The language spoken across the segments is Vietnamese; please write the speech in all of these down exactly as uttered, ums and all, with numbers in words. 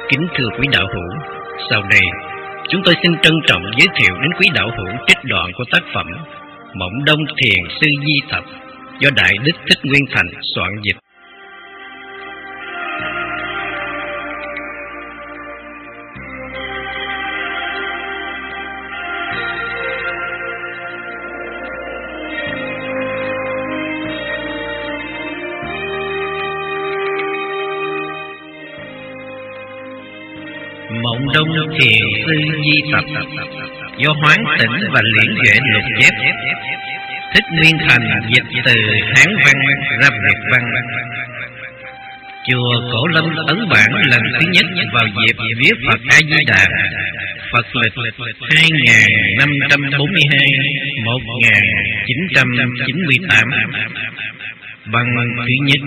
Kính thưa quý đạo hữu, sau đây chúng tôi xin trân trọng giới thiệu đến quý đạo hữu trích đoạn của tác phẩm Mộng Đông Thiền Sư Di Tập do Đại Đức Thích Nguyên Thành soạn dịch. Mộng Đông Thiền Sư Di Tập do Hoán Tĩnh và Liễn Duệ lục chép, Thích Nguyên Thành dịch từ Hán văn ra Việt văn. Chùa Cổ Lâm ấn bản lần thứ nhất vào dịp viết Phật A Di Đà, Phật lịch hai nghìn năm trăm bốn mươi hai đến một nghìn chín trăm chín mươi tám bằng thứ nhất.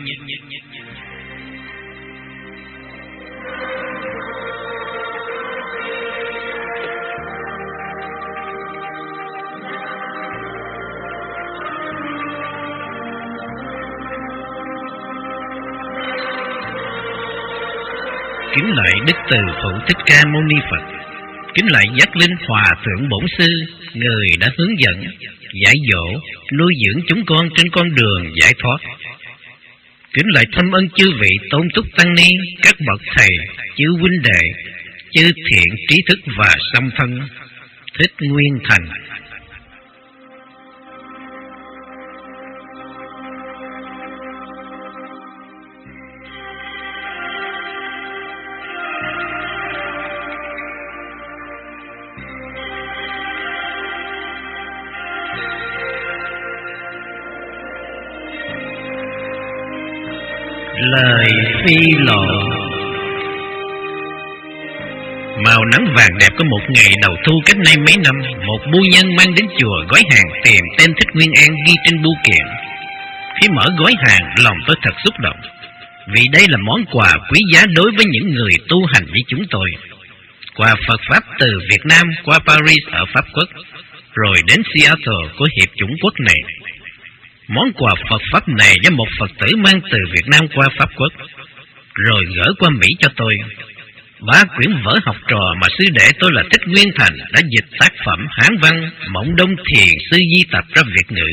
Kính lạy Đức Từ Phụ Thích Ca Mâu Ni Phật, kính lạy Giác Linh Hòa Thượng Bổn Sư, người đã hướng dẫn, dạy dỗ, nuôi dưỡng chúng con trên con đường giải thoát. Kính lạy thâm ân chư vị tôn túc tăng ni, các bậc thầy, chư huynh đệ, chư thiện trí thức và song thân. Thích Nguyên Thành. Lời phi lộ. Màu nắng vàng đẹp của một ngày đầu thu cách nay mấy năm, một bưu nhân mang đến chùa gói hàng tìm tên Thích Nguyên An ghi trên bưu kiện. Khi mở gói hàng, lòng tôi thật xúc động, vì đây là món quà quý giá đối với những người tu hành như chúng tôi. Quà Phật Pháp từ Việt Nam qua Paris ở Pháp Quốc, rồi đến Seattle của Hiệp chủng quốc này. Món quà Phật Pháp này do một Phật tử mang từ Việt Nam qua Pháp Quốc, rồi gửi qua Mỹ cho tôi. Ba quyển vở học trò mà sư đệ tôi là Thích Nguyên Thành đã dịch tác phẩm Hán văn Mộng Đông Thiền Sư Di Tập ra Việt ngữ.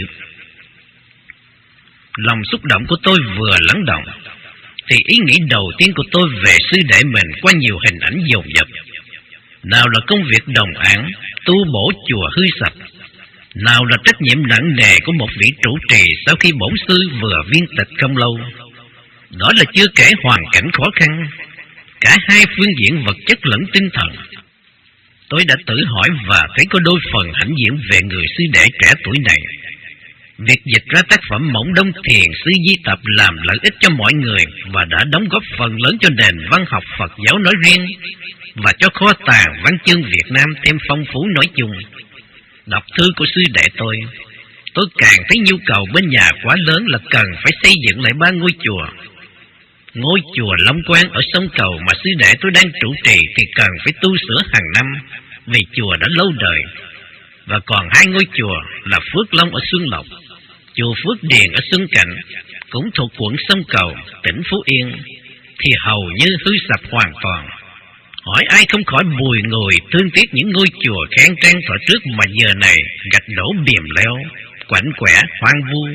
Lòng xúc động của tôi vừa lắng động, thì ý nghĩ đầu tiên của tôi về sư đệ mình qua nhiều hình ảnh dồn dập. Nào là công việc đồng áng, tu bổ chùa hư sạch, nào là trách nhiệm nặng nề của một vị trụ trì sau khi bổn sư vừa viên tịch không lâu. Đó là chưa kể hoàn cảnh khó khăn, cả hai phương diện vật chất lẫn tinh thần. Tôi đã tự hỏi và thấy có đôi phần hãnh diện về người sư đệ trẻ tuổi này. Việc dịch ra tác phẩm Mộng Đông Thiền Sư Di Tập làm lợi ích cho mọi người và đã đóng góp phần lớn cho nền văn học Phật giáo nói riêng và cho kho tàng văn chương Việt Nam thêm phong phú nói chung. Đọc thư của sư đệ tôi, tôi càng thấy nhu cầu bên nhà quá lớn là cần phải xây dựng lại ba ngôi chùa. Ngôi chùa Long Quang ở sông Cầu mà sư đệ tôi đang trụ trì thì cần phải tu sửa hàng năm, vì chùa đã lâu đời. Và còn hai ngôi chùa là Phước Long ở Xuân Lộc, chùa Phước Điền ở Xuân Cảnh, cũng thuộc quận sông Cầu, tỉnh Phú Yên, thì hầu như hư sập hoàn toàn. Hỏi ai không khỏi bùi ngùi thương tiếc những ngôi chùa khang trang thuở trước mà giờ này gạch đổ bìm leo, quạnh quẻ, hoang vu.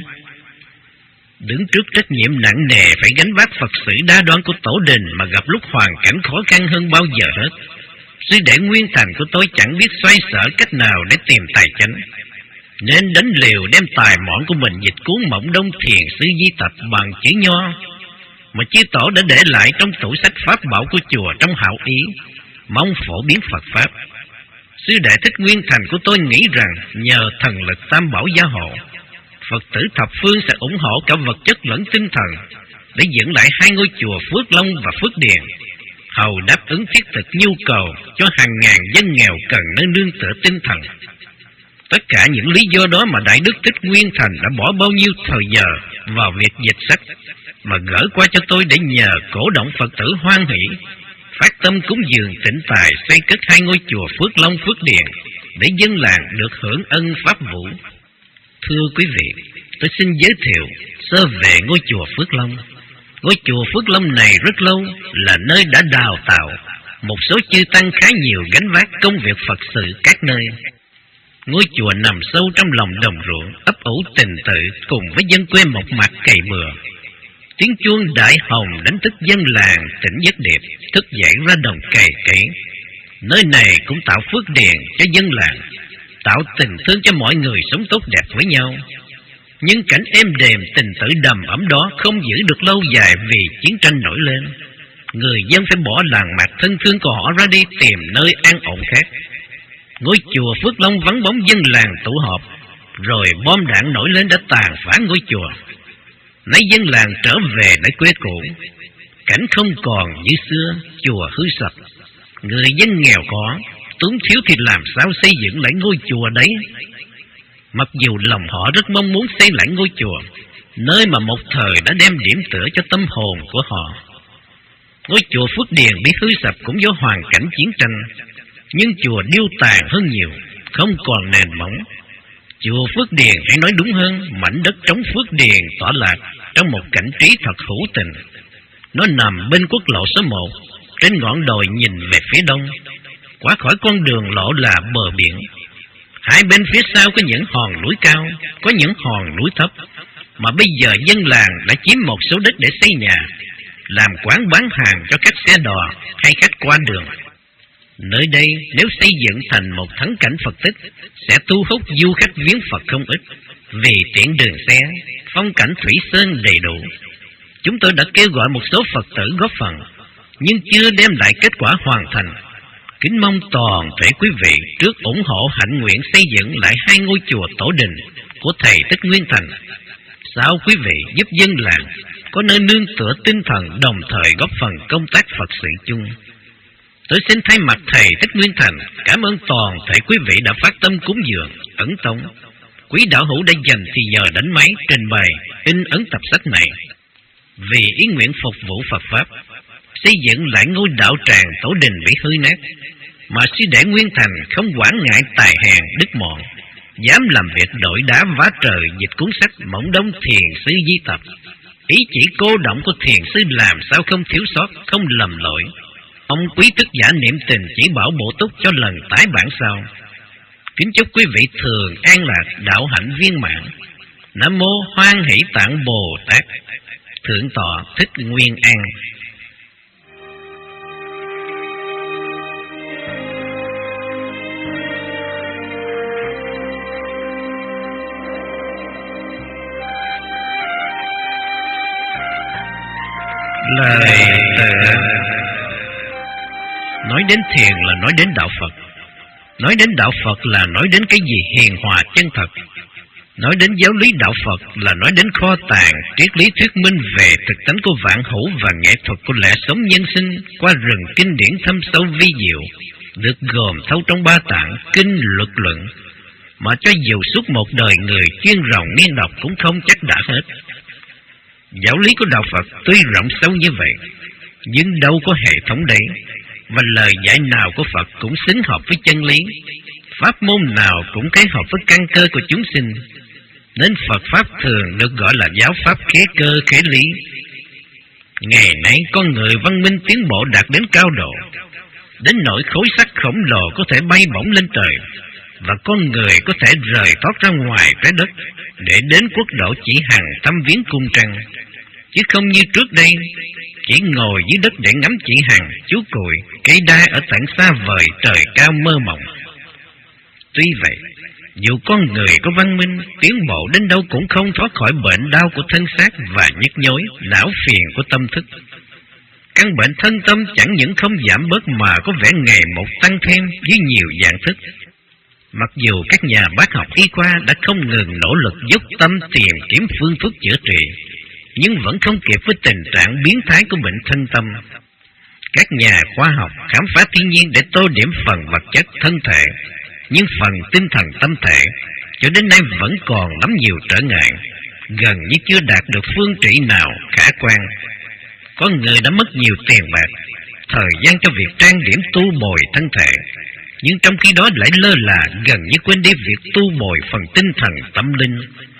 Đứng trước trách nhiệm nặng nề phải gánh vác Phật sự đa đoan của tổ đình mà gặp lúc hoàn cảnh khó khăn hơn bao giờ hết, sư đệ Nguyên Thành của tôi chẳng biết xoay sở cách nào để tìm tài chánh, nên đánh liều đem tài mọn của mình dịch cuốn Mộng Đông Thiền Sư Di Tập bằng chữ nho mà chư tổ đã để lại trong tủ sách pháp bảo của chùa trong hảo ý, mong phổ biến Phật Pháp. Sư đệ Thích Nguyên Thành của tôi nghĩ rằng nhờ thần lực tam bảo gia hộ, Phật tử thập phương sẽ ủng hộ cả vật chất lẫn tinh thần để dựng lại hai ngôi chùa Phước Long và Phước Điền, hầu đáp ứng thiết thực nhu cầu cho hàng ngàn dân nghèo cần nơi nương tựa tinh thần. Tất cả những lý do đó mà Đại Đức Thích Nguyên Thành đã bỏ bao nhiêu thời giờ vào việc dịch sách mà gửi qua cho tôi để nhờ cổ động Phật tử hoan hỷ, phát tâm cúng dường tịnh tài xây cất hai ngôi chùa Phước Long Phước Điền để dân làng được hưởng ân pháp vũ. Thưa quý vị, tôi xin giới thiệu sơ về ngôi chùa Phước Long. Ngôi chùa Phước Long này rất lâu là nơi đã đào tạo một số chư tăng khá nhiều gánh vác công việc Phật sự các nơi. Ngôi chùa nằm sâu trong lòng đồng ruộng, ấp ủ tình tự cùng với dân quê mộc mạc cày bừa. Tiếng chuông đại hồng đánh thức dân làng tỉnh giấc điệp, thức dậy ra đồng cày cấy. Nơi này cũng tạo phước điền cho dân làng, tạo tình thương cho mọi người sống tốt đẹp với nhau. Nhưng cảnh êm đềm tình tự đầm ấm đó không giữ được lâu dài vì chiến tranh nổi lên. Người dân phải bỏ làng mạc thân thương của họ ra đi tìm nơi an ổn khác. Ngôi chùa Phước Long vắng bóng dân làng tụ họp, rồi bom đạn nổi lên đã tàn phá ngôi chùa. Nay dân làng trở về nơi quê cũ, cảnh không còn như xưa, chùa hư sạch. Người dân nghèo khó, túng thiếu thì làm sao xây dựng lại ngôi chùa đấy? Mặc dù lòng họ rất mong muốn xây lại ngôi chùa, nơi mà một thời đã đem điểm tựa cho tâm hồn của họ. Ngôi chùa Phước Điền bị hư sập cũng do hoàn cảnh chiến tranh, nhưng chùa điêu tàn hơn nhiều, không còn nền móng. Chùa Phước Điền, hay nói đúng hơn, mảnh đất trống Phước Điền tọa lạc trong một cảnh trí thật hữu tình. Nó nằm bên quốc lộ số một, trên ngọn đồi nhìn về phía đông. Qua khỏi con đường lộ là bờ biển. Hai bên phía sau có những hòn núi cao, có những hòn núi thấp, mà bây giờ dân làng đã chiếm một số đất để xây nhà, làm quán bán hàng cho các xe đò hay khách qua đường. Nơi đây nếu xây dựng thành một thắng cảnh Phật tích, sẽ thu hút du khách viếng Phật không ít, vì tiện đường xe, phong cảnh thủy sơn đầy đủ. Chúng tôi đã kêu gọi một số Phật tử góp phần, nhưng chưa đem lại kết quả hoàn thành. Kính mong toàn thể quý vị trước ủng hộ hạnh nguyện xây dựng lại hai ngôi chùa tổ đình của Thầy Thích Nguyên Thành. Sao quý vị giúp dân làng có nơi nương tựa tinh thần, đồng thời góp phần công tác Phật sự chung. Tôi xin thay mặt Thầy Thích Nguyên Thành cảm ơn toàn thể quý vị đã phát tâm cúng dường, ấn tống. Quý đạo hữu đã dành thì giờ đánh máy trình bày in ấn tập sách này vì ý nguyện phục vụ Phật pháp, xây dựng lại ngôi đạo tràng tổ đình bị hư nát, mà sư đệ Nguyên Thành không quản ngại tài hèn đức mọn, dám làm việc đổi đá vá trời dịch cuốn sách Mộng Đông Thiền Sư Di Tập. Ý chỉ cô động của thiền sư làm sao không thiếu sót, không lầm lỗi. Ông quý thức giả niệm tình chỉ bảo bổ túc cho lần tái bản sau. Kính chúc quý vị thường an lạc, đạo hạnh viên mãn. Nam mô Hoan Hỷ Tạng Bồ Tát. Thượng tọa Thích Nguyên An. Lời tựa. Nói đến thiền là nói đến đạo Phật. Nói đến đạo Phật là nói đến cái gì hiền hòa chân thật. Nói đến giáo lý đạo Phật là nói đến kho tàng triết lý thuyết minh về thực tánh của vạn hữu và nghệ thuật của lẽ sống nhân sinh qua rừng kinh điển thâm sâu vi diệu, được gồm thâu trong ba tạng kinh luật luận, mà cho dù suốt một đời người chuyên ròng nghiên đọc cũng không chắc đã hết. Giáo lý của đạo Phật tuy rộng sâu như vậy, nhưng đâu có hệ thống đấy, và lời dạy nào của Phật cũng xứng hợp với chân lý. Pháp môn nào cũng cái hợp với căn cơ của chúng sinh, nên Phật Pháp thường được gọi là giáo Pháp khế cơ khế lý. Ngày nay con người văn minh tiến bộ đạt đến cao độ, đến nỗi khối sắt khổng lồ có thể bay bổng lên trời, và con người có thể rời thoát ra ngoài trái đất để đến quốc độ chỉ hằng thăm viếng cung trăng, chứ không như trước đây chỉ ngồi dưới đất để ngắm chỉ hằng, chú cùi, cây đa ở tận xa vời trời cao mơ mộng. Tuy vậy, dù con người có văn minh, tiến bộ đến đâu cũng không thoát khỏi bệnh đau của thân xác và nhức nhối, não phiền của tâm thức. Căn bệnh thân tâm chẳng những không giảm bớt mà có vẻ ngày một tăng thêm với nhiều dạng thức. Mặc dù các nhà bác học y khoa đã không ngừng nỗ lực dốc tâm tìm kiếm phương thuốc chữa trị, nhưng vẫn không kịp với tình trạng biến thái của bệnh thân tâm. Các nhà khoa học khám phá thiên nhiên để tô điểm phần vật chất thân thể, nhưng phần tinh thần tâm thể cho đến nay vẫn còn lắm nhiều trở ngại, gần như chưa đạt được phương trị nào khả quan. Con người đã mất nhiều tiền bạc, thời gian cho việc trang điểm tu bồi thân thể, nhưng trong khi đó lại lơ là gần như quên đi việc tu bồi phần tinh thần tâm linh.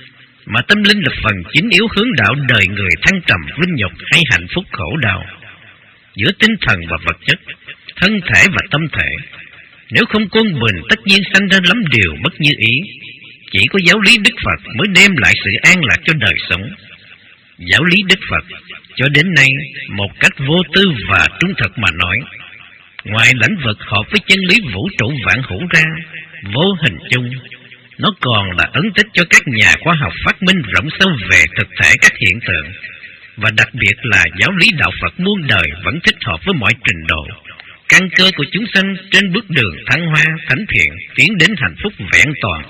mà tâm linh là phần chính yếu hướng đạo đời người thăng trầm vinh nhục hay hạnh phúc khổ đau, giữa tinh thần và vật chất, thân thể và tâm thể. Nếu không quân bình, tất nhiên sanh ra lắm điều bất như ý. Chỉ có giáo lý Đức Phật mới đem lại sự an lạc cho đời sống. Giáo lý Đức Phật cho đến nay một cách vô tư và trung thực mà nói, ngoài lãnh vực hợp với chân lý vũ trụ vạn hữu ra, vô hình chung, nó còn là ấn tích cho các nhà khoa học phát minh rộng sâu về thực thể các hiện tượng, và đặc biệt là giáo lý đạo Phật muôn đời vẫn thích hợp với mọi trình độ, căn cơ của chúng sanh trên bước đường thăng hoa thánh thiện tiến đến hạnh phúc vẹn toàn.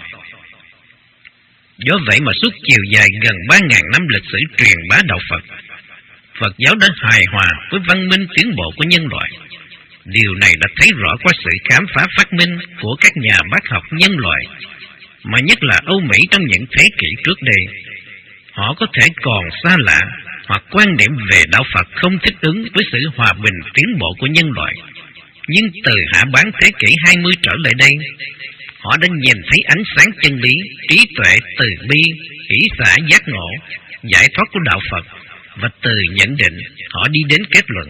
Do vậy mà suốt chiều dài gần ba ngàn năm lịch sử truyền bá đạo Phật, Phật giáo đã hài hòa với văn minh tiến bộ của nhân loại. Điều này đã thấy rõ qua sự khám phá phát minh của các nhà bác học nhân loại, mà nhất là Âu Mỹ trong những thế kỷ trước đây. Họ có thể còn xa lạ hoặc quan niệm về đạo Phật không thích ứng với sự hòa bình tiến bộ của nhân loại, nhưng từ hạ bán thế kỷ hai mươi trở lại đây, họ đã nhìn thấy ánh sáng chân lý, trí tuệ, từ bi, hỷ xả, giác ngộ, giải thoát của đạo Phật, và từ nhận định họ đi đến kết luận.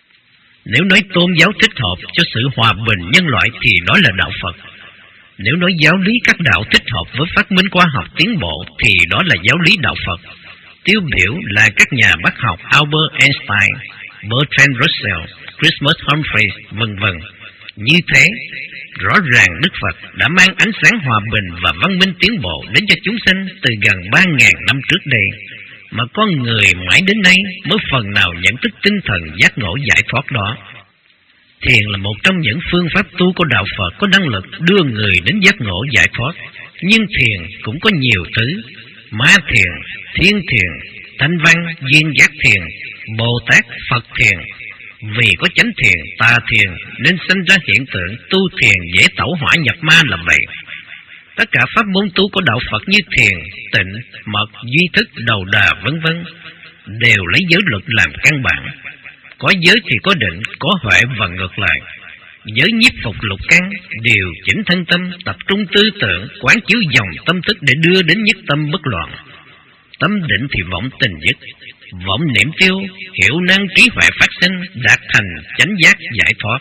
Nếu nói tôn giáo thích hợp cho sự hòa bình nhân loại thì đó là đạo Phật. Nếu nói giáo lý các đạo thích hợp với phát minh khoa học tiến bộ thì đó là giáo lý đạo Phật. Tiêu biểu là các nhà bác học Albert Einstein, Bertrand Russell, Christmas Humphreys, vân vân. Như thế, rõ ràng Đức Phật đã mang ánh sáng hòa bình và văn minh tiến bộ đến cho chúng sanh từ gần ba ngàn năm trước đây, mà con người mãi đến nay mới phần nào nhận thức tinh thần giác ngộ giải thoát đó. Thiền là một trong những phương pháp tu của đạo Phật có năng lực đưa người đến giác ngộ giải thoát. Nhưng thiền cũng có nhiều thứ: ma thiền, thiên thiền, thanh văn, duyên giác thiền, Bồ Tát, Phật thiền. Vì có chánh thiền, tà thiền nên sinh ra hiện tượng tu thiền dễ tẩu hỏa nhập ma là vậy. Tất cả pháp môn tu của đạo Phật như thiền, tịnh, mật, duy thức, đầu đà vân vân đều lấy giới luật làm căn bản. Có giới thì có định, có huệ và ngược lại. Giới nhiếp phục lục căn, điều chỉnh thân tâm, tập trung tư tưởng, quán chiếu dòng tâm thức để đưa đến nhất tâm bất loạn. Tâm định thì vọng tình dứt, vọng niệm tiêu, hiểu năng trí huệ phát sinh, đạt thành chánh giác giải thoát.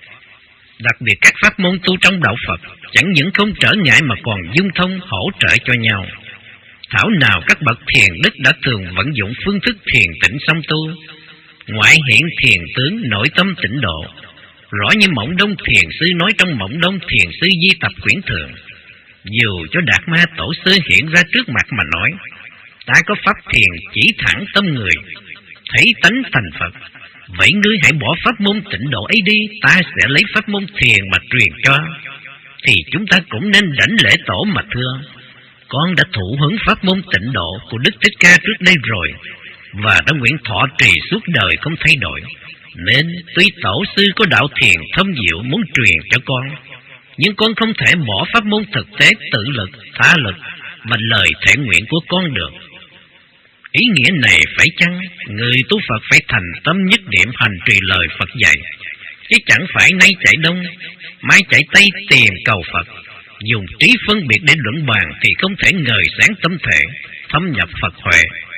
Đặc biệt các pháp môn tu trong đạo Phật chẳng những không trở ngại mà còn dung thông hỗ trợ cho nhau. Thảo nào các bậc thiền đức đã thường vận dụng phương thức thiền tĩnh song tu, ngoại hiện thiền tướng, nội tâm tịnh độ, rõ như Mộng Đông thiền sư nói trong Mộng Đông thiền sư di tập quyển thượng. Dù cho Đạt Ma tổ sư hiện ra trước mặt mà nói, ta có pháp thiền chỉ thẳng tâm người, thấy tánh thành Phật. Vậy ngươi hãy bỏ pháp môn tịnh độ ấy đi, ta sẽ lấy pháp môn thiền mà truyền cho. Thì chúng ta cũng nên đảnh lễ tổ mà thưa: con đã thụ hưởng pháp môn tịnh độ của Đức Thích Ca trước đây rồi, và đã nguyện thọ trì suốt đời không thay đổi. Nên tuy tổ sư có đạo thiền thâm diệu muốn truyền cho con, nhưng con không thể bỏ pháp môn thực tế tự lực, tha lực và lời thể nguyện của con được. Ý nghĩa này phải chăng người tu Phật phải thành tâm nhất niệm hành trì lời Phật dạy, chứ chẳng phải nay chạy đông, mai chạy tây tìm cầu Phật, dùng trí phân biệt để luận bàn thì không thể ngời sáng tâm thể, thâm nhập Phật huệ.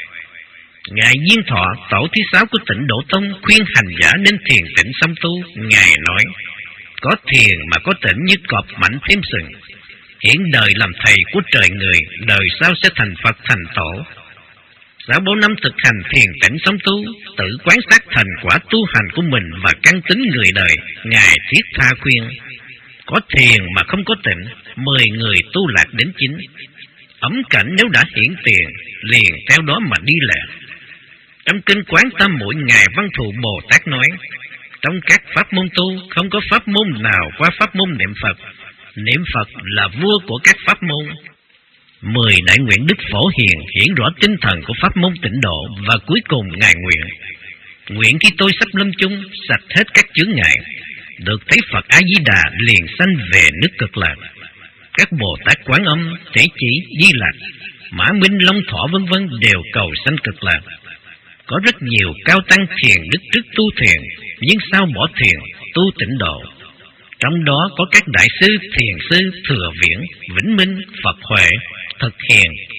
Ngài Diên Thọ, tổ thứ sáu của Tịnh Độ Tông, khuyên hành giả nên thiền tĩnh song tu. Ngài nói: có thiền mà có tĩnh như cọp mạnh thêm sừng. Hiện đời làm thầy của trời người, đời sau sẽ thành Phật thành tổ. Sáu bốn năm thực hành thiền tĩnh song tu, tự quán sát thành quả tu hành của mình và căn tính người đời, Ngài thiết tha khuyên: có thiền mà không có tịnh, mười người tu lạc đến chính. Ấm cảnh nếu đã hiển tiền, liền theo đó mà đi lẹ. Trong kinh Quán Tam Muội, Ngài Văn Thù Bồ Tát nói: trong các pháp môn tu, không có pháp môn nào qua pháp môn niệm Phật. Niệm Phật là vua của các pháp môn. Mười đại nguyện Đức Phổ Hiền hiển rõ tinh thần của pháp môn tịnh độ, và cuối cùng Ngài nguyện: nguyện khi tôi sắp lâm chung, sạch hết các chướng ngại, được thấy Phật A Di Đà, liền sanh về nước Cực Lạc. Các Bồ Tát Quán Âm, Thế Chỉ, Di Lạc, Mã Minh, Long Thọ vân vân đều cầu sanh Cực Lạc. Có rất nhiều cao tăng thiền đức trước tu thiền, nhưng sao bỏ thiền tu tịnh độ. Trong đó có các đại sư thiền sư Thừa Viễn, Vĩnh Minh, Phật Huệ, Thực Hiền,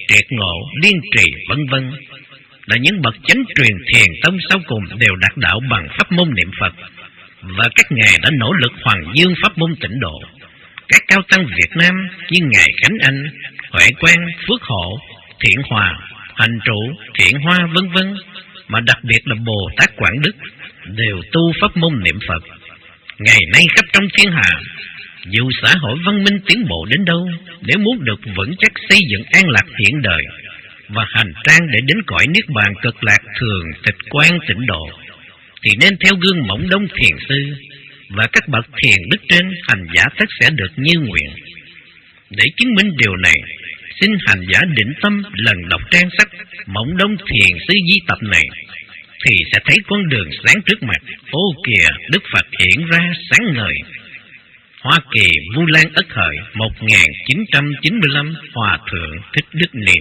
triệt ngộ, liên trì vân vân là những bậc chánh truyền thiền tông sau cùng đều đạt đạo bằng pháp môn niệm Phật, và các ngài đã nỗ lực hoàng dương pháp môn tịnh độ. Các cao tăng Việt Nam như ngài Khánh Anh, Huệ Quang, Phước Hộ, Thiện Hòa, Hành Trụ, Thiện Hoa vân vân, mà đặc biệt là Bồ Tát Quảng Đức đều tu pháp môn niệm Phật. Ngày nay khắp trong thiên hạ, dù xã hội văn minh tiến bộ đến đâu, nếu muốn được vững chắc xây dựng an lạc hiện đời và hành trang để đến cõi niết bàn cực lạc thường tịch quan tịnh độ, thì nên theo gương Mộng Đông thiền sư và các bậc thiền đức trên, hành giả tất sẽ được như nguyện. Để chứng minh điều này, xin hành giả định tâm lần đọc trang sách Mộng Đông thiền sư di tập này, thì sẽ thấy con đường sáng trước mặt. Ô kìa, Đức Phật hiện ra sáng ngời. Hoa Kỳ, Vu Lan Ất Hợi, một nghìn chín trăm chín mươi lăm, Hòa Thượng Thích Đức Niệm.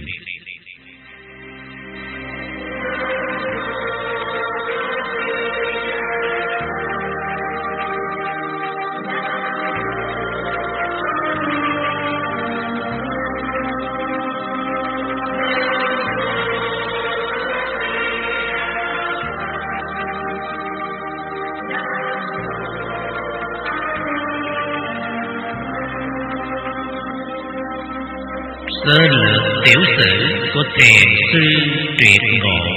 Sơ lược tiểu sử của thiền sư Triệt Ngộ.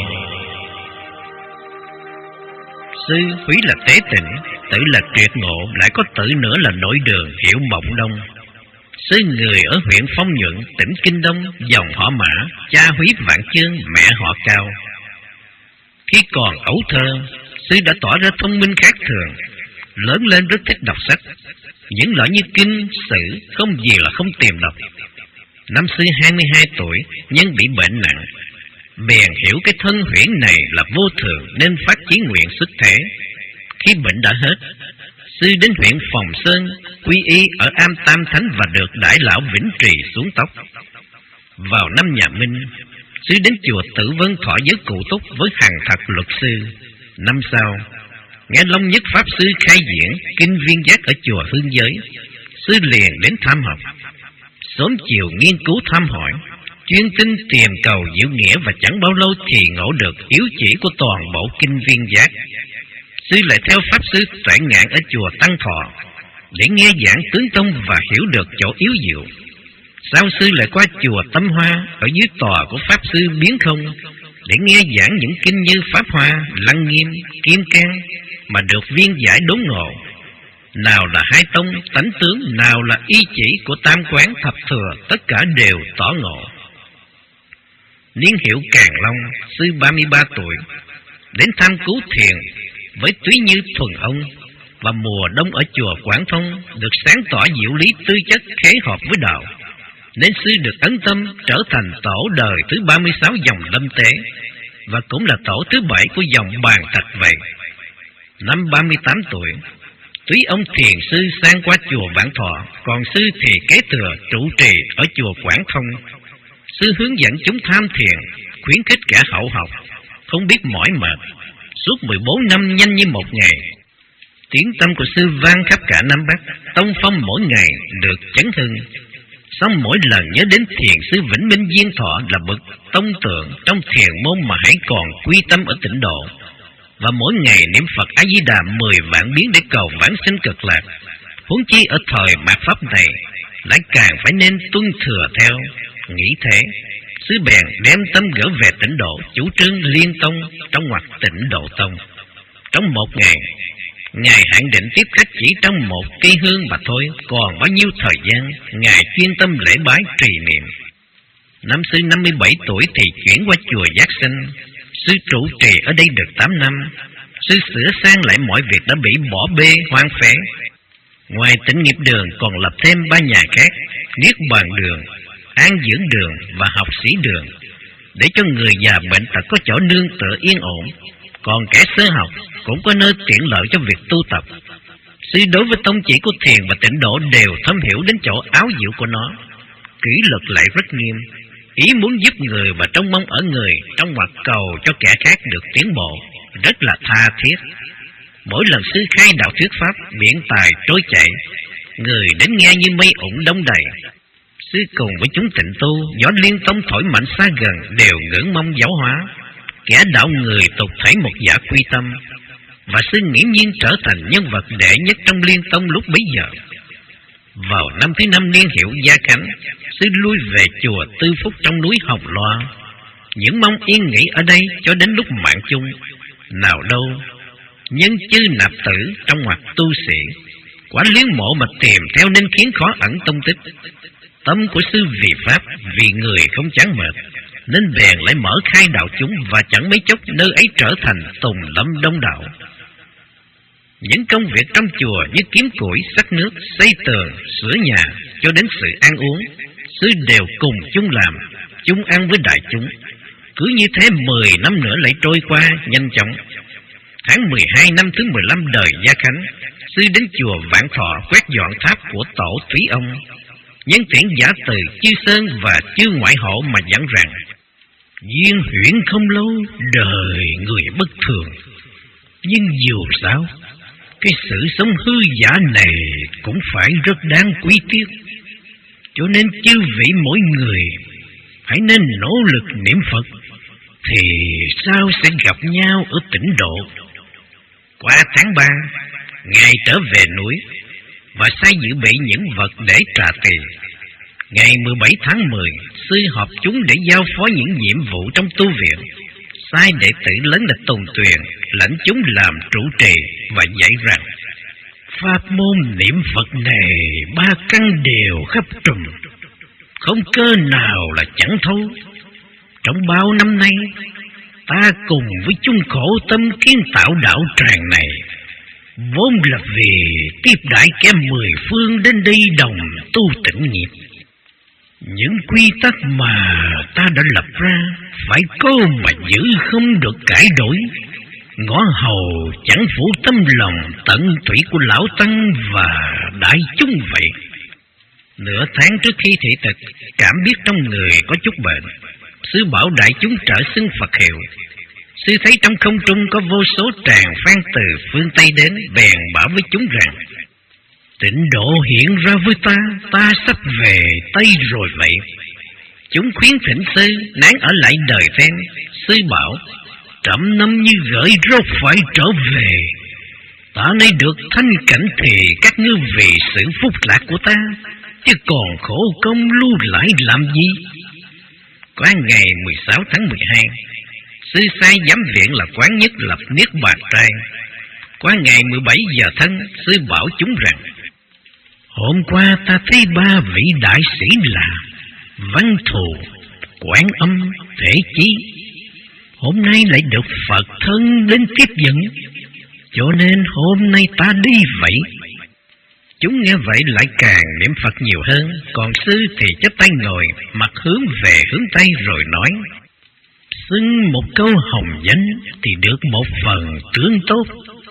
Sư húy là Tế Tịnh, tử là Triệt Ngộ, lại có tử nữa là Nội Đường, hiệu Mộng Đông. Sư người ở huyện Phong Nhuận, tỉnh Kinh Đông, dòng họ Mã, cha húy Vạn Chương, mẹ họ Cao. Khi còn ấu thơ, sư đã tỏ ra thông minh khác thường, lớn lên rất thích đọc sách. Những loại như kinh, sử không gì là không tìm đọc. Năm sư hai mươi hai tuổi, nhân bị bệnh nặng, bèn hiểu cái thân huyễn này là vô thường nên phát chí nguyện xuất thể. Khi bệnh đã hết, sư đến huyện Phòng Sơn quy y ở Am Tam Thánh và được Đại Lão Vĩnh Trì xuống tóc. Vào năm nhà Minh, sư đến chùa Tử Vân thọ giới cụ túc với Hằng Thật luật sư. Năm sau, nghe Long Nhất Pháp sư khai diễn kinh Viên Giác ở chùa Hương Giới, sư liền đến tham học. Sớm chiều nghiên cứu thăm hỏi, chuyên tinh tìm cầu diệu nghĩa, và chẳng bao lâu thì ngộ được yếu chỉ của toàn bộ kinh Viên Giác. Sư lại theo pháp sư Toản Ngạn ở chùa Tăng Thọ để nghe giảng tướng tông và hiểu được chỗ yếu diệu. Sau sư lại qua chùa Tâm Hoa ở dưới tòa của pháp sư Biến Không để nghe giảng những kinh như Pháp Hoa, Lăng Nghiêm, Kim Cang mà được viên giải đốn ngộ. Nào là hai tông tánh tướng, nào là ý chỉ của tam quán thập thừa, tất cả đều tỏ ngộ. Niên hiệu Càn Long, sư ba mươi ba tuổi, đến tham cứu thiền với Túy Như Thuần Ông, và mùa đông ở chùa Quảng Thông được sáng tỏ diệu lý tư chất khế hợp với đạo, nên sư được ấn tâm trở thành tổ đời thứ ba mươi sáu dòng Lâm Tế, và cũng là tổ thứ bảy của dòng Bàn Thạch vậy. Năm ba mươi tám tuổi, Túy ông thiền sư sang qua chùa Vạn Thọ, còn sư thì kế thừa trụ trì ở chùa Quảng Thông. Sư hướng dẫn chúng tham thiền, khuyến khích cả hậu học, không biết mỏi mệt. Suốt mười bốn năm nhanh như một ngày, tiếng tâm của sư vang khắp cả Nam Bắc, tông phong mỗi ngày được chấn hưng. Xong mỗi lần nhớ đến thiền sư Vĩnh Minh Diên Thọ là bậc tông tượng trong thiền môn mà hãy còn quy tâm ở tịnh độ, và mỗi ngày niệm Phật A Di Đà mười vạn biến để cầu vãng sinh cực lạc. Huống chi ở thời mạt pháp này, lại càng phải nên tuân thừa theo. Nghĩ thế, sư bèn đem tâm gỡ về tịnh độ, chủ trương liên tông trong ngoặc tịnh độ tông. Trong một ngày, ngài hạn định tiếp khách chỉ trong một cây hương mà thôi, còn bao nhiêu thời gian ngài chuyên tâm lễ bái trì niệm. Năm sư năm mươi bảy tuổi thì chuyển qua chùa Giác Sinh. Sư trụ trì ở đây được tám năm. Sư sửa sang lại mọi việc đã bị bỏ bê hoang phế. Ngoài Tịnh Nghiệp Đường còn lập thêm ba nhà khác: Niết Bàn Đường, An Dưỡng Đường và Học Sĩ Đường, để cho người già bệnh tật có chỗ nương tựa yên ổn, còn kẻ sơ học cũng có nơi tiện lợi cho việc tu tập. Sư đối với tông chỉ của thiền và tịnh độ đều thấm hiểu đến chỗ áo diệu của nó. Kỷ luật lại rất nghiêm, ý muốn giúp người và trông mong ở người, trong ngoặc cầu cho kẻ khác được tiến bộ, rất là tha thiết. Mỗi lần sư khai đạo thuyết pháp, biện tài trôi chảy, người đến nghe như mây ủng đông đầy. Sư cùng với chúng tịnh tu, gió liên tông thổi mạnh xa gần đều ngưỡng mong giáo hóa, kẻ đạo người tục thể một giả quy tâm, và sư nghiễm nhiên trở thành nhân vật đệ nhất trong liên tông lúc bấy giờ. Vào năm thứ năm niên hiệu Gia Khánh, sư lui về chùa Tư Phúc trong núi Hồng Loa, những mong yên nghỉ ở đây cho đến lúc mạng chung. Nào đâu, nhân chư nạp tử trong ngoặc tu sĩ, quả liếng mộ mà tìm theo nên khiến khó ẩn tông tích. Tâm của sư vì pháp, vì người không chán mệt, nên bèn lại mở khai đạo chúng, và chẳng mấy chốc nơi ấy trở thành tùng lâm đông đạo. Những công việc trong chùa như kiếm củi, sắc nước, xây tường, sửa nhà cho đến sự ăn uống, sư đều cùng chung làm, chung ăn với đại chúng. Cứ như thế mười năm nữa lại trôi qua nhanh chóng. Tháng mười hai năm thứ mười lăm đời Gia Khánh, sư đến chùa Vạn Thọ quét dọn tháp của tổ Thúy Ông, nhân tiễn giả từ chư Sơn và chư Ngoại Hộ mà giảng rằng: duyên huyễn không lâu, đời người bất thường, nhưng dù sao, cái sự sống hư giả này cũng phải rất đáng quý tiếc. Cho nên chư vị mỗi người hãy nên nỗ lực niệm Phật, thì sao sẽ gặp nhau ở tịnh độ. Qua tháng ba, Ngài trở về núi và sai dự bị những vật để trà tỳ. Ngày mười bảy tháng mười, sư họp chúng để giao phó những nhiệm vụ trong tu viện, sai đệ tử lớn là Tùng Tuyền lãnh chúng làm trụ trì và dạy rằng: pháp môn niệm Phật này ba căn đều khắp trùm, không cơ nào là chẳng thấu. Trong bao năm nay, ta cùng với chung khổ tâm kiến tạo đạo tràng này, vốn là vì tiếp đãi kẻ mười phương đến đây đồng tu tịnh nghiệp. Những quy tắc mà ta đã lập ra phải có mà giữ không được cải đổi. Ngõ hầu chẳng phủ tâm lòng tận tụy của lão tăng và đại chúng vậy. Nửa tháng trước khi thị tịch, cảm biết trong người có chút bệnh, sư bảo đại chúng trở xưng Phật hiệu. Sư thấy trong không trung có vô số tràng phan từ phương Tây đến, bèn bảo với chúng rằng: tịnh độ hiện ra với ta, ta sắp về Tây rồi vậy. Chúng khuyến thỉnh sư nán ở lại đời phen. Sư bảo: trẫm năm như gửi rốt phải trở về. Ta nay được thanh cảnh thì các ngươi vì sự phúc lạc của ta, chứ còn khổ công lưu lại làm gì. Qua ngày mười sáu tháng mười hai, sư sai giám viện là Quán Nhất lập Niết Bàn Trai. Qua ngày mười bảy giờ thân, sư bảo chúng rằng: hôm qua ta thấy ba vị đại sĩ là Văn Thù, Quán Âm, Thể Chí, hôm nay lại được Phật thân đến tiếp dẫn, cho nên hôm nay ta đi vậy. Chúng nghe vậy lại càng niệm Phật nhiều hơn, còn sư thì chắp tay ngồi, mặt hướng về hướng Tây rồi nói: xưng một câu hồng danh thì được một phần tướng tốt.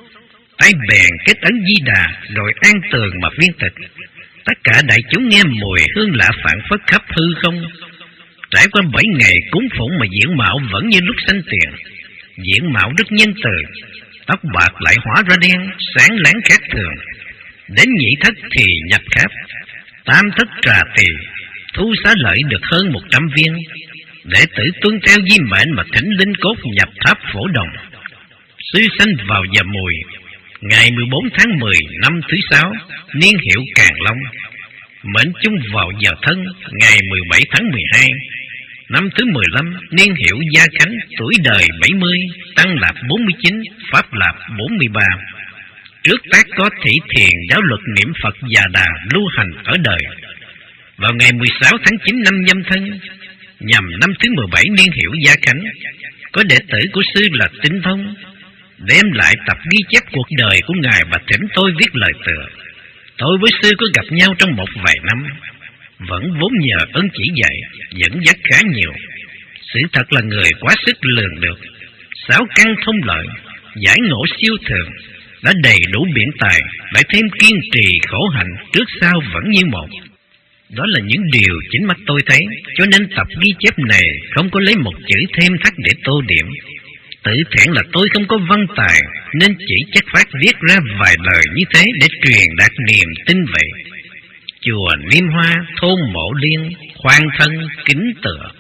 Ai bèn kết ấn Di Đà rồi an tường mà viên tịch. Tất cả đại chúng nghe mùi hương lạ phảng phất khắp hư không. Trải qua bảy ngày cúng phụng mà diện mạo vẫn như lúc sanh tiền. Diện mạo rất nhân từ, tóc bạc lại hóa ra đen, sáng láng khác thường. Đến nhị thất thì nhập khắp, tam thất trà tỳ, thu xá lợi được hơn một trăm viên. Đệ tử tuân theo di mệnh mà thỉnh linh cốt nhập tháp Phổ Đồng. Sư sanh vào giờ mùi, ngày mười bốn tháng mười năm thứ sáu, niên hiệu Càn Long. Mệnh chung vào giờ thân, ngày mười bảy tháng mười hai, năm thứ mười lăm, niên hiệu Gia Khánh, tuổi đời bảy mươi, tăng lạp bốn mươi chín, pháp lạp bốn mươi ba. Trước tác có thị thiền giáo luật niệm Phật Già Đà lưu hành ở đời. Vào ngày mười sáu tháng chín năm Nhâm Thân, nhằm năm thứ mười bảy niên hiệu Gia Khánh, có đệ tử của sư là Tinh Thông đem lại tập ghi chép cuộc đời của ngài và thỉnh tôi viết lời tựa. Tôi với sư có gặp nhau trong một vài năm, vẫn vốn nhờ ơn chỉ dạy dẫn dắt khá nhiều. Sự thật là người quá sức lường được, sáu căn thông lợi, giải ngộ siêu thường, đã đầy đủ biện tài, lại thêm kiên trì khổ hạnh, trước sau vẫn như một. Đó là những điều chính mắt tôi thấy, cho nên tập ghi chép này không có lấy một chữ thêm thắt để tô điểm. Tự thẹn là tôi không có văn tài, nên chỉ chất phát viết ra vài lời như thế để truyền đạt niềm tin vậy. chùa Niêm Hoa, thôn Mộ Liên, khoan thân kính tựa.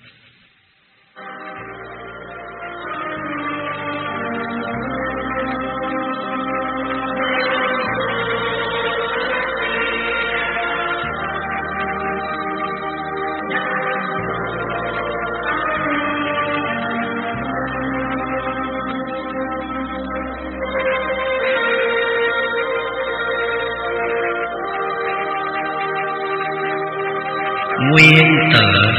Nguyên tựa.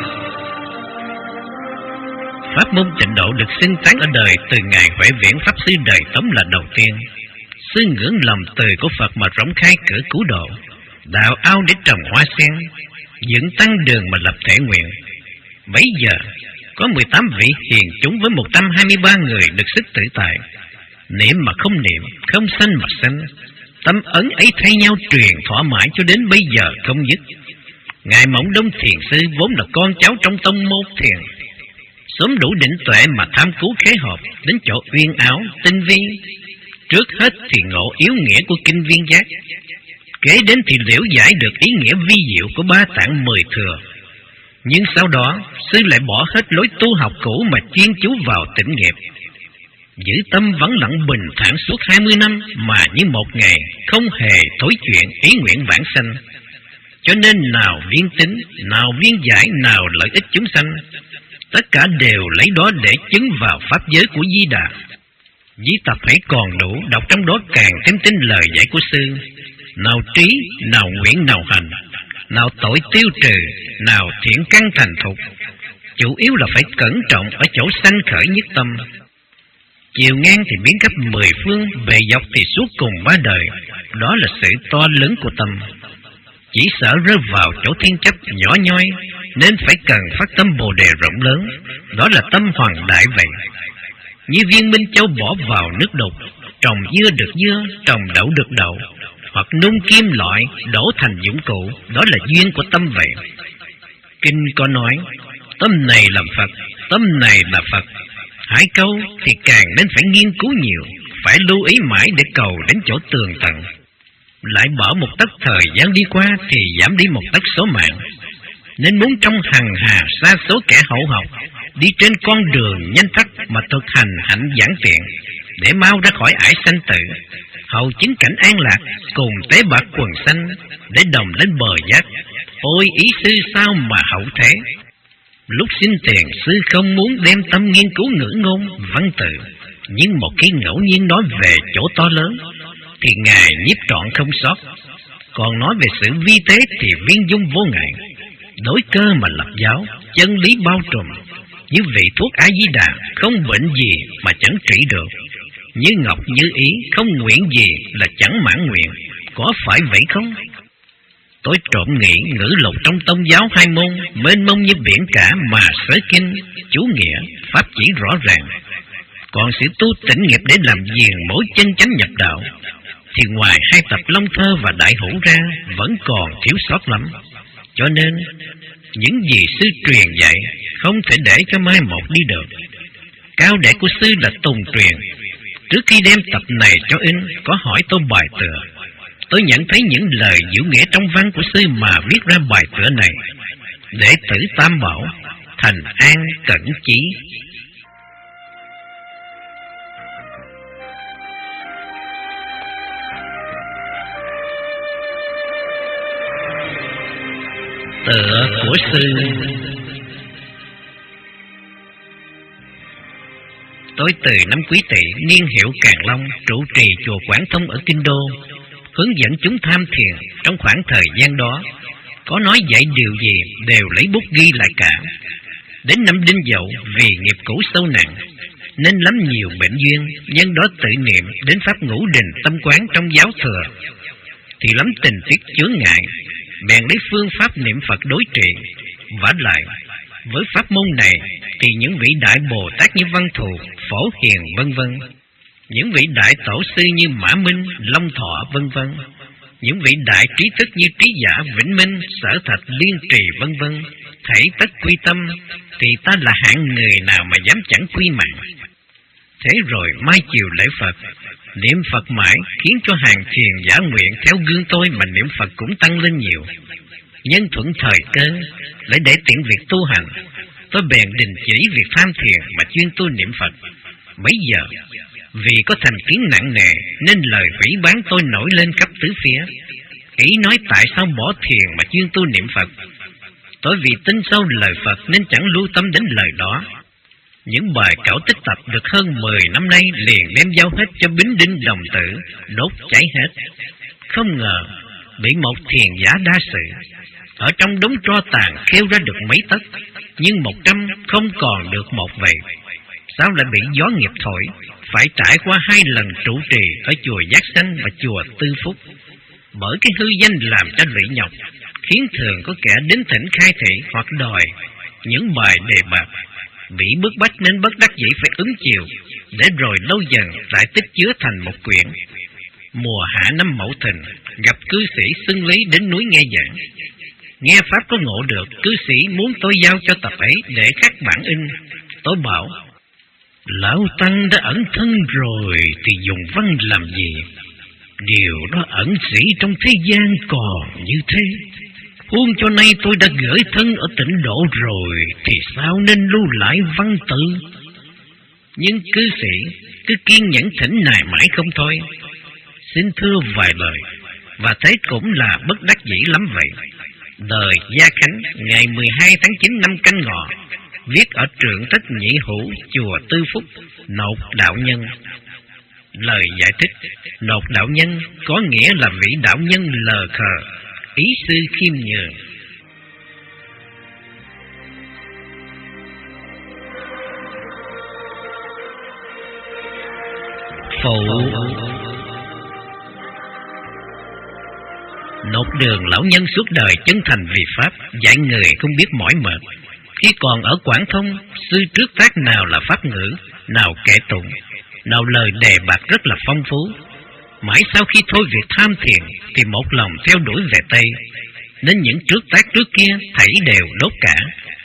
Pháp môn Tịnh Độ được xưng tán ở đời từ ngày Huệ Viễn Pháp Sư đời Tống là đầu tiên. Sư ngưỡng lòng từ của Phật mà rộng khai cửa cứu độ, đào ao để trồng hoa sen, dựng tăng đường mà lập thể nguyện. Bấy giờ có mười tám vị hiền chúng với một trăm hai mươi ba người được sức tự tại, niệm mà không niệm, không sanh mà sanh. Tâm ấn ấy thay nhau truyền thỏa mãi cho đến bây giờ không dứt. Ngài Mộng Đông Thiền Sư vốn là con cháu trong tông môn thiền, sớm đủ định tuệ mà tham cứu khế hợp đến chỗ uyên áo, tinh vi. Trước hết thì ngộ yếu nghĩa của kinh Viên Giác, kế đến thì liễu giải được ý nghĩa vi diệu của ba tạng mười thừa. Nhưng sau đó, sư lại bỏ hết lối tu học cũ mà chuyên chú vào tĩnh nghiệp, giữ tâm vắng lặng bình thản suốt hai mươi năm mà như một ngày, không hề thối chuyện ý nguyện vãng sanh. Cho nên nào viên tính, nào viên giải, nào lợi ích chúng sanh, tất cả đều lấy đó để chứng vào pháp giới của Di Đà. Dĩ tập hãy còn đủ, đọc trong đó càng thêm tin lời dạy của sư. Nào trí, nào nguyện, nào hành, nào tội tiêu trừ, nào thiện căn thành thục. Chủ yếu là phải cẩn trọng ở chỗ sanh khởi nhất tâm. Chiều ngang thì biến khắp mười phương, bề dọc thì suốt cùng ba đời. Đó là sự to lớn của tâm. Chỉ sợ rơi vào chỗ thiên chấp nhỏ nhoi, nên phải cần phát tâm Bồ Đề rộng lớn. Đó là tâm hoàng đại vậy. Như viên minh châu bỏ vào nước đục, trồng dưa được dưa, trồng đậu được đậu, hoặc nung kim loại đổ thành dụng cụ. Đó là duyên của tâm vậy. Kinh có nói, tâm này làm Phật, tâm này là Phật. Hai câu thì càng nên phải nghiên cứu nhiều, phải lưu ý mãi để cầu đến chỗ tường tận. Lại bỏ một tấc thời gian đi qua thì giảm đi một tấc số mạng. Nên muốn trong hằng hà sa số kẻ hậu học, đi trên con đường nhanh tắt mà thực hành hạnh giảng tiện, để mau ra khỏi ải sanh tử, hầu chứng cảnh an lạc, cùng tế bạc quần sanh, để đồng đến bờ giác. Ôi ý sư sao mà hậu thế! Lúc xin tiền, sư không muốn đem tâm nghiên cứu ngữ ngôn văn tự, nhưng một khi ngẫu nhiên nói về chỗ to lớn thì ngài nhiếp trọn không sót. Còn nói về sự vi tế thì viên dung vô ngại, đối cơ mà lập giáo, chân lý bao trùm. Như vị thuốc A Di Đà, không bệnh gì mà chẳng trị được. Như ngọc như ý, không nguyện gì là chẳng mãn nguyện. Có phải vậy không? Tôi trộm nghĩ ngữ lục trong tông giáo hai môn, mênh mông như biển cả mà sở kinh, chú nghĩa, pháp chỉ rõ ràng. Còn sự tu tĩnh nghiệp để làm diền mỗi chân chánh nhập đạo, thì ngoài hai tập Long Thơ và Đại Hữu ra, vẫn còn thiếu sót lắm. Cho nên, những gì sư truyền dạy không thể để cho mai một đi được. Cao đệ của sư là tùng truyền. Trước khi đem tập này cho in, có hỏi tôi bài tựa. Tôi nhận thấy những lời diệu nghĩa trong văn của sư mà viết ra bài tựa này. Đệ tử Tam Bảo, thành an cẩn chí. Tựa của sư. Tôi từ năm Quý Tỵ, niên hiệu Càn Long, trụ trì chùa Quảng Thông ở Kinh Đô, hướng dẫn chúng tham thiền. Trong khoảng thời gian đó, có nói dạy điều gì đều lấy bút ghi lại cả. Đến năm Đinh Dậu, vì nghiệp cũ sâu nặng nên lắm nhiều bệnh duyên, nhân đó tự niệm đến pháp ngũ đình tâm quán trong giáo thừa, thì lắm tình tiết chướng ngại, bèn lấy phương pháp niệm Phật đối trị. Vả lại, với pháp môn này thì những vị đại Bồ Tát như Văn Thù, Phổ Hiền vân vân, những vị đại tổ sư như Mã Minh, Long Thọ vân vân, những vị đại trí thức như Trí Giả, Vĩnh Minh, Sở Thạch, Liên Trì vân vân, thảy tất quy tâm, thì ta là hạng người nào mà dám chẳng quy mạng. Thế rồi mai chiều lễ Phật, Niệm Phật mãi khiến cho hàng thiền giả nguyện theo gương tôi mà niệm Phật cũng tăng lên nhiều. Nhân thuận thời cơ, để để tiện việc tu hành, tôi bèn đình chỉ việc tham thiền mà chuyên tu niệm Phật. Bấy giờ, vì có thành kiến nặng nề nên lời phỉ báng tôi nổi lên khắp tứ phía. Ý nói tại sao bỏ thiền mà chuyên tu niệm Phật. Tôi vì tin sâu lời Phật nên chẳng lưu tâm đến lời đó. Những bài cảo tích tập được hơn mười năm nay liền đem giao hết cho Bính Đinh đồng tử, đốt cháy hết. Không ngờ bị một thiền giả đa sự ở trong đống tro tàn khêu ra được mấy tấc, nhưng một trăm không còn được một vậy. Sao lại bị gió nghiệp thổi, phải trải qua hai lần trụ trì ở chùa Giác Sanh và chùa Tư Phúc. Bởi cái hư danh làm cho lụy nhọc, khiến thường có kẻ đến thỉnh khai thị hoặc đòi những bài đề bạt, bị bức bách nên bất đắc dĩ phải ứng chiều, để rồi lâu dần lại tích chứa thành một quyển. Mùa hạ năm Mậu Thìn, gặp cư sĩ xưng lý đến núi nghe giảng. Nghe pháp có ngộ được, cư sĩ muốn tôi giao cho tập ấy để khắc bản in. Tôi bảo, lão tăng đã ẩn thân rồi thì dùng văn làm gì? Điều đó ẩn sĩ trong thế gian còn như thế. Huống cho nay tôi đã gửi thân ở tịnh độ rồi thì sao nên lưu lại văn tự? Nhưng cư sĩ cứ kiên nhẫn thỉnh nài mãi không thôi. Xin thưa vài lời, và thế cũng là bất đắc dĩ lắm vậy. Đời Gia Khánh ngày mười hai tháng chín năm Canh Ngọ, viết ở Trượng Thất Nhị Hữu chùa Tư Phúc, nột đạo nhân. Lời giải thích: nột đạo nhân có nghĩa là vị đạo nhân lờ khờ, ý sư khiêm nhường. Phụ nộp đường lão nhân suốt đời chân thành vì pháp, dạy người không biết mỏi mệt. Khi còn ở Quảng Thông, sư trước tác nào là pháp ngữ, nào kệ tụng, nào lời đề bạt rất là phong phú. Mãi sau khi thôi việc tham thiền thì một lòng theo đuổi về Tây, nên những trước tác trước kia thảy đều đốt cả.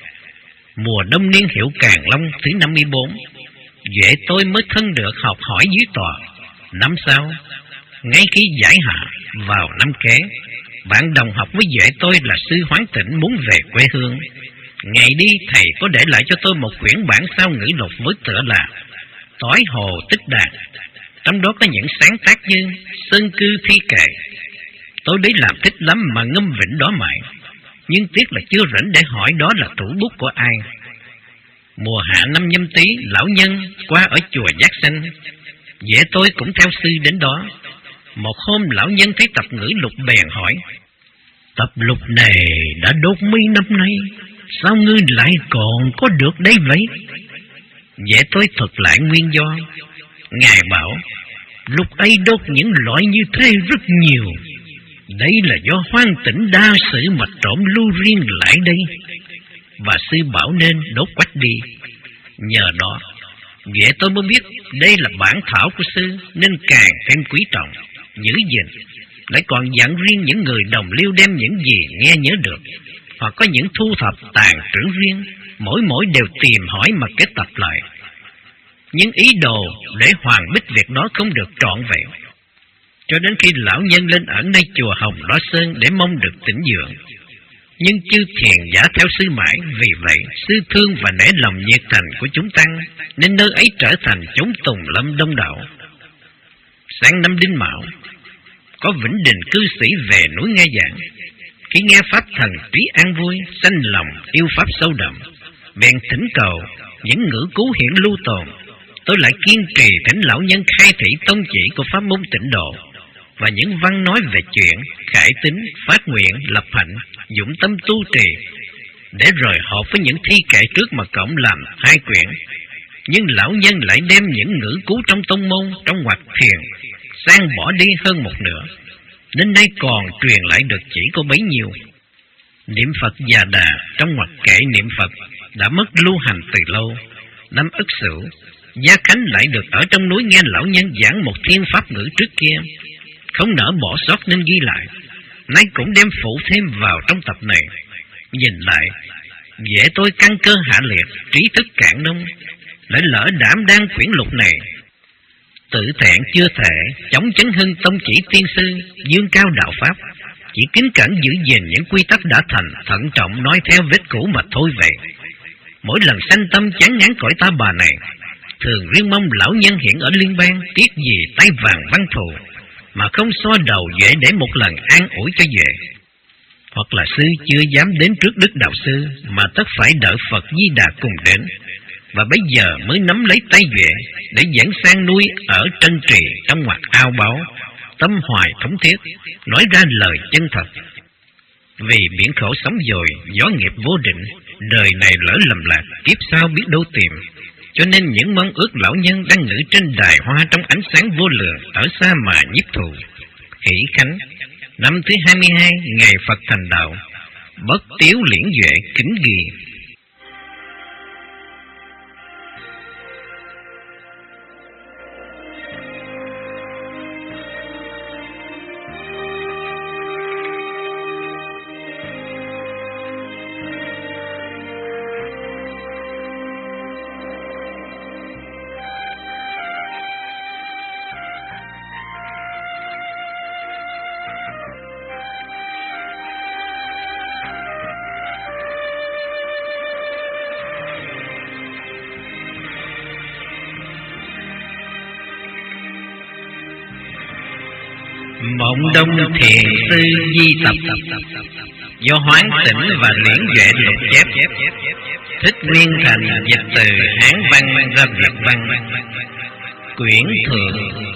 Mùa đông niên hiệu Càn Long thứ năm mươi bốn, Duệ tôi mới thân được học hỏi dưới tòa. Năm sau, ngay khi giải hạ vào năm kế, bạn đồng học với Duệ tôi là sư Hoán Tĩnh muốn về quê hương. Ngày đi thầy có để lại cho tôi một quyển bản sao ngữ lục với tựa là Tối Hồ Tích Đàn. Trong đó có những sáng tác như Sơn Cư Thi Kệ. Tôi đấy làm thích lắm mà ngâm vịnh đó mãi, nhưng tiếc là chưa rảnh để hỏi đó là thủ bút của ai. Mùa hạ năm Nhâm Tý, lão nhân qua ở chùa Giác Sanh, Dễ tôi cũng theo sư đến đó. Một hôm lão nhân thấy tập ngữ lục bèn hỏi: tập lục này đã đốt mấy năm nay, sao ngươi lại còn có được đấy vậy? Dễ tôi thuật lại nguyên do. Ngài bảo lúc ấy đốt những loại như thế rất nhiều. Đây là do Hoan Tĩnh đa sự mà trộm lưu riêng lại đây, và sư bảo nên đốt quách đi. Nhờ đó Dễ tôi mới biết đây là bản thảo của sư, nên càng thêm quý trọng, giữ gìn. Lại còn dặn riêng những người đồng liêu đem những gì nghe nhớ được, hoặc có những thu thập tàn trữ riêng, mỗi mỗi đều tìm hỏi mà kết tập lại. Nhưng ý đồ để hoàn bích việc đó không được trọn vẹn, cho đến khi lão nhân lên ẩn nơi chùa Hồng Đỏ Sơn để mong được tĩnh dưỡng. Nhưng chư thiền giả theo sư mãi, vì vậy sư thương và nể lòng nhiệt thành của chúng tăng, nên nơi ấy trở thành chốn tùng lâm đông đảo. Sang năm Đinh Mão, có Vĩnh Đình cư sĩ về núi nghe giảng. Khi nghe pháp thần trí an vui, sanh lòng yêu pháp sâu đậm, bèn thỉnh cầu những ngữ cứu hiện lưu tồn. Tôi lại kiên trì thỉnh lão nhân khai thị tông chỉ của pháp môn Tịnh Độ, và những văn nói về chuyện khải tính, phát nguyện, lập hạnh, dũng tâm tu trì, để rồi hợp với những thi kệ trước mà cộng làm hai quyển. Nhưng lão nhân lại đem những ngữ cứu trong tông môn, trong ngoặc thiền sang bỏ đi hơn một nửa, nên nay còn truyền lại được chỉ có bấy nhiêu. Niệm Phật Già Đà trong ngoặc kệ niệm Phật đã mất lưu hành từ lâu. Năm Ất Sửu, Gia Khánh lại được ở trong núi nghe lão nhân giảng một thiên pháp ngữ trước kia, không nỡ bỏ sót nên ghi lại. Nay cũng đem phụ thêm vào trong tập này. Nhìn lại, dễ tôi căn cơ hạ liệt, trí thức cạn nông, lại lỡ đảm đang quyển lục này. Tự thẹn chưa thể, chống chấn hưng tông chỉ tiên sư, dương cao đạo pháp, chỉ kính cẩn giữ gìn những quy tắc đã thành, thận trọng nói theo vết cũ mà thôi vậy. Mỗi lần sanh tâm chán ngán cõi ta bà này, thường riêng mong lão nhân hiện ở liên bang, tiếc gì tay vàng văn thù, mà không xoa đầu dễ để một lần an ủi cho dễ. Hoặc là sư chưa dám đến trước Đức Đạo Sư, mà tất phải đợi Phật Di Đà cùng đến, và bây giờ mới nắm lấy tay Duệ để dẫn sang nuôi ở trân trì trong ngoặc ao báu, tâm hoài thống thiết, nói ra lời chân thật. Vì biển khổ sóng dồi, gió nghiệp vô định, đời này lỡ lầm lạc, kiếp sau biết đâu tìm. Cho nên những mong ước lão nhân đang ngự trên đài hoa trong ánh sáng vô lượng, ở xa mà nhiếp thù. Hỷ Khánh, năm thứ hai mươi hai, ngày Phật thành đạo, Bất Tiếu Liễn Duệ kính ghi. Mộng Đông Thiền Sư Di Tập, do Hoán Tĩnh và Liễn Duệ lục chép, Thích Nguyên Thành dịch từ Hán văn ra Việt văn. Quyển thượng.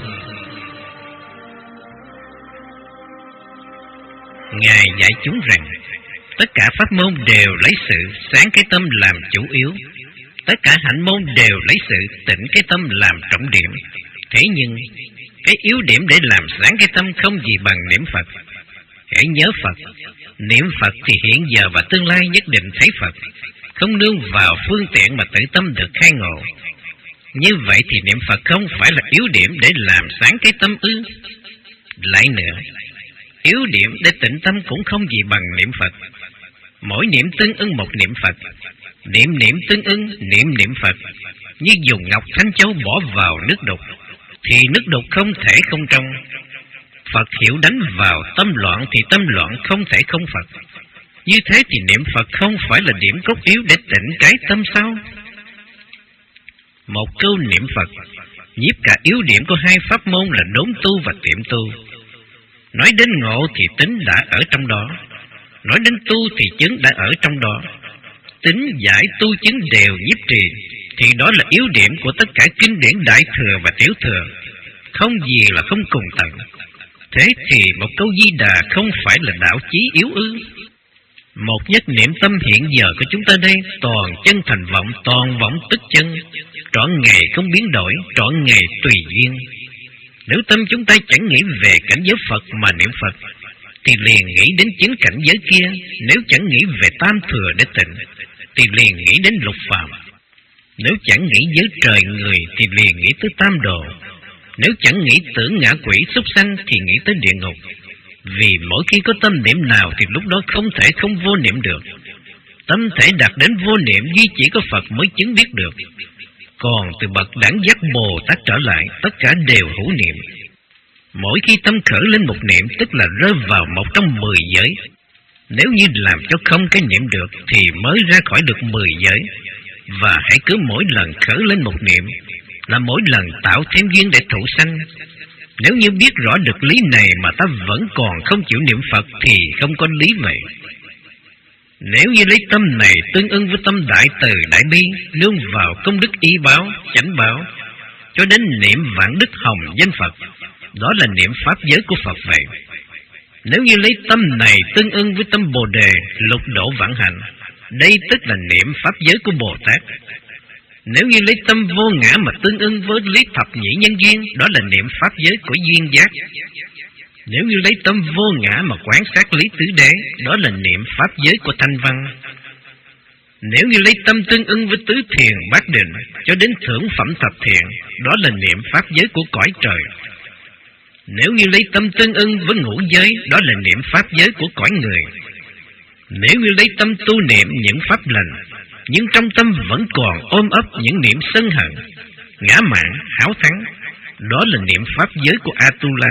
Ngài dạy chúng rằng tất cả pháp môn đều lấy sự sáng cái tâm làm chủ yếu, tất cả hạnh môn đều lấy sự tĩnh cái tâm làm trọng điểm. Thế nhưng cái yếu điểm để làm sáng cái tâm không gì bằng niệm Phật. Hãy nhớ Phật, niệm Phật thì hiện giờ và tương lai nhất định thấy Phật, không nương vào phương tiện mà tự tâm được khai ngộ. Như vậy thì niệm Phật không phải là yếu điểm để làm sáng cái tâm ư? Lại nữa, yếu điểm để tịnh tâm cũng không gì bằng niệm Phật. Mỗi niệm tương ưng một niệm Phật, niệm niệm tương ưng niệm niệm Phật. Như dùng ngọc thanh châu bỏ vào nước đục, thì nước đục không thể không trong. Phật hiểu đánh vào tâm loạn thì tâm loạn không thể không Phật. Như thế thì niệm Phật không phải là điểm cốt yếu để tịnh cái tâm sao? Một câu niệm Phật nhiếp cả yếu điểm của hai pháp môn là đốn tu và tiệm tu. Nói đến ngộ thì tính đã ở trong đó, nói đến tu thì chứng đã ở trong đó. Tính giải tu chứng đều nhiếp trì, thì đó là yếu điểm của tất cả kinh điển Đại Thừa và Tiểu Thừa, không gì là không cùng tận. Thế thì một câu Di Đà không phải là đạo chí yếu ư? Một nhất niệm tâm hiện giờ của chúng ta đây, toàn chân thành vọng, toàn vọng tức chân, trọn ngày không biến đổi, trọn ngày tùy duyên. Nếu tâm chúng ta chẳng nghĩ về cảnh giới Phật mà niệm Phật, thì liền nghĩ đến chính cảnh giới kia. Nếu chẳng nghĩ về tam thừa để tịnh, thì liền nghĩ đến lục phàm. Nếu chẳng nghĩ giới trời người, thì liền nghĩ tới tam đồ. Nếu chẳng nghĩ tưởng ngã quỷ súc sanh, thì nghĩ tới địa ngục. Vì mỗi khi có tâm niệm nào thì lúc đó không thể không vô niệm được. Tâm thể đạt đến vô niệm duy chỉ có Phật mới chứng biết được. Còn từ bậc đẳng giác Bồ Tát trở lại, tất cả đều hữu niệm. Mỗi khi tâm khởi lên một niệm, tức là rơi vào một trong mười giới. Nếu như làm cho không cái niệm được, thì mới ra khỏi được mười giới. Và hãy cứ mỗi lần khởi lên một niệm, là mỗi lần tạo thêm duyên để thụ sanh. Nếu như biết rõ được lý này mà ta vẫn còn không chịu niệm Phật, thì không có lý vậy. Nếu như lấy tâm này tương ưng với tâm đại từ đại bi, nương vào công đức y báo, chánh báo, cho đến niệm vạn đức hồng danh Phật, đó là niệm pháp giới của Phật vậy. Nếu như lấy tâm này tương ưng với tâm Bồ Đề, lục độ vãng hạnh, đây tức là niệm pháp giới của Bồ Tát. Nếu như lấy tâm vô ngã mà tương ưng với lý thập nhị nhân duyên, đó là niệm pháp giới của duyên giác. Nếu như lấy tâm vô ngã mà quán sát lý tứ đế, đó là niệm pháp giới của thanh văn. Nếu như lấy tâm tương ưng với tứ thiền bát định cho đến thưởng phẩm thập thiền, đó là niệm pháp giới của cõi trời. Nếu như lấy tâm tương ưng với ngũ giới, đó là niệm pháp giới của cõi người. Nếu như lấy tâm tu niệm những pháp lành, nhưng trong tâm vẫn còn ôm ấp những niệm sân hận, ngã mạn, hão thắng, đó là niệm pháp giới của Atula.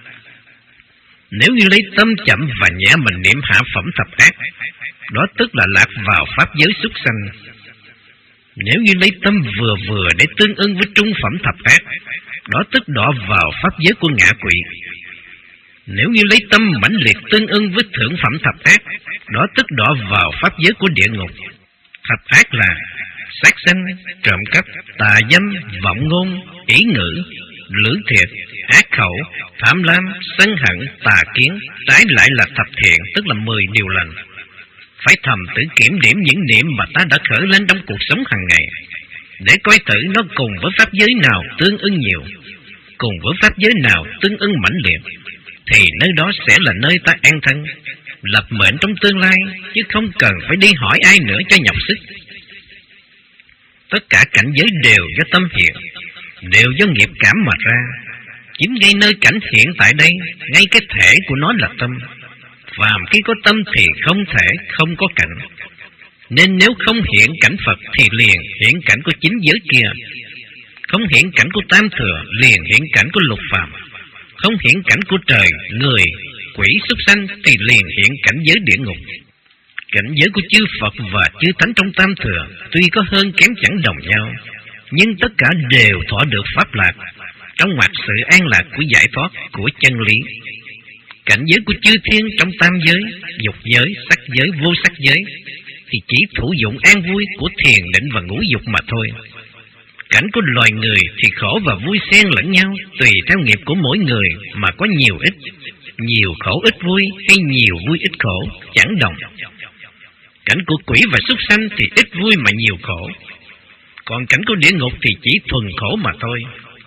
Nếu như lấy tâm chậm và nhẹ mình niệm hạ phẩm thập ác, đó tức là lạc vào pháp giới súc sanh. Nếu như lấy tâm vừa vừa để tương ưng với trung phẩm thập ác, đó tức đọa vào pháp giới của ngạ quỷ. Nếu như lấy tâm mãnh liệt tương ưng với thượng phẩm thập ác, đó tức đọa vào pháp giới của địa ngục. Thập ác là sát sanh, trộm cắp, tà dâm, vọng ngôn, ý ngữ, lưỡi thiệt, ác khẩu, tham lam, sân hận, tà kiến. Trái lại là thập thiện, tức là mười điều lành. Phải thầm tự kiểm điểm những niệm mà ta đã khởi lên trong cuộc sống hàng ngày, để coi thử nó cùng với pháp giới nào tương ưng nhiều, cùng với pháp giới nào tương ưng mãnh liệt, thì nơi đó sẽ là nơi ta an thân, lập mệnh trong tương lai, chứ không cần phải đi hỏi ai nữa cho nhọc sức. Tất cả cảnh giới đều do tâm hiện, đều do nghiệp cảm mà ra. Chính ngay nơi cảnh hiện tại đây, ngay cái thể của nó là tâm. Phàm khi có tâm thì không thể không có cảnh. Nên nếu không hiện cảnh Phật thì liền hiện cảnh của chính giới kia. Không hiện cảnh của tam thừa, liền hiện cảnh của lục phàm. Không hiện cảnh của trời, người, quỷ, súc sanh thì liền hiện cảnh giới địa ngục. Cảnh giới của chư Phật và chư Thánh trong tam thừa tuy có hơn kém chẳng đồng nhau, nhưng tất cả đều thọ được pháp lạc, trong ngoặt sự an lạc của giải thoát, của chân lý. Cảnh giới của chư thiên trong tam giới, dục giới, sắc giới, vô sắc giới thì chỉ thụ dụng an vui của thiền định và ngũ dục mà thôi. Cảnh của loài người thì khổ và vui xen lẫn nhau, tùy theo nghiệp của mỗi người mà có nhiều ít, nhiều khổ ít vui hay nhiều vui ít khổ, chẳng đồng. Cảnh của quỷ và súc sanh thì ít vui mà nhiều khổ, còn cảnh của địa ngục thì chỉ thuần khổ mà thôi.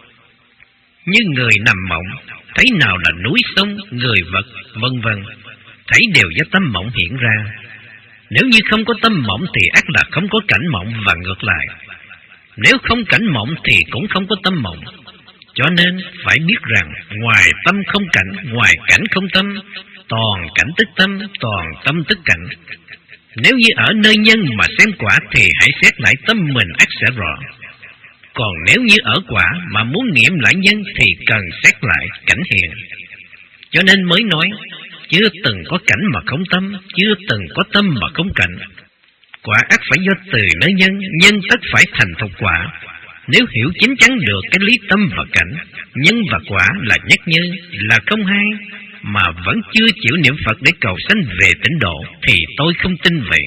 Như người nằm mộng, thấy nào là núi sông, người vật, vân vân, thấy đều do tâm mộng hiện ra. Nếu như không có tâm mộng thì ắt là không có cảnh mộng và ngược lại. Nếu không cảnh mộng thì cũng không có tâm mộng. Cho nên phải biết rằng ngoài tâm không cảnh, ngoài cảnh không tâm, toàn cảnh tức tâm, toàn tâm tức cảnh. Nếu như ở nơi nhân mà xem quả thì hãy xét lại tâm mình ắt sẽ rõ. Còn nếu như ở quả mà muốn nghiệm lại nhân thì cần xét lại cảnh hiện. Cho nên mới nói, chưa từng có cảnh mà không tâm, chưa từng có tâm mà không cảnh. Quả ắt phải do từ nơi nhân, nhân tất phải thành thục quả. Nếu hiểu chính chắn được cái lý tâm và cảnh, nhân và quả là nhất như, là không hai, mà vẫn chưa chịu niệm Phật để cầu sanh về tịnh độ, thì tôi không tin vậy.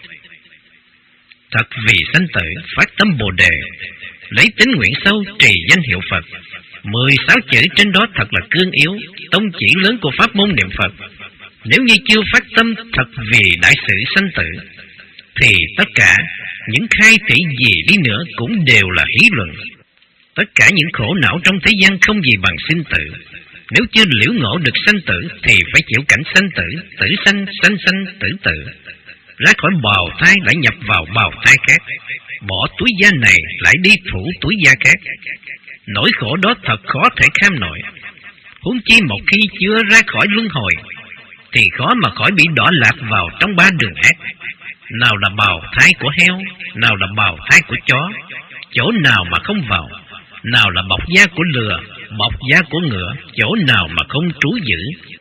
Thật vì sanh tử, phát tâm Bồ Đề, lấy tín nguyện sâu trì danh hiệu Phật. Mười sáu chữ trên đó thật là cương yếu, tông chỉ lớn của pháp môn niệm Phật. Nếu như chưa phát tâm thật vì đại sự sanh tử, thì tất cả những khai thị gì đi nữa cũng đều là hí luận. Tất cả những khổ não trong thế gian không gì bằng sinh tử. Nếu chưa liễu ngộ được sanh tử thì phải chịu cảnh sanh tử, tử sanh, sanh sanh, tử tử. Ra khỏi bào thai lại nhập vào bào thai khác, bỏ túi da này lại đi thủ túi da khác. Nỗi khổ đó thật khó thể kham nổi. Huống chi một khi chưa ra khỏi luân hồi thì khó mà khỏi bị đọa lạc vào trong ba đường ác. Nào là bào thai của heo, nào là bào thai của chó, chỗ nào mà không vào. Nào là bọc da của lừa, bọc da của ngựa, chỗ nào mà không trú giữ.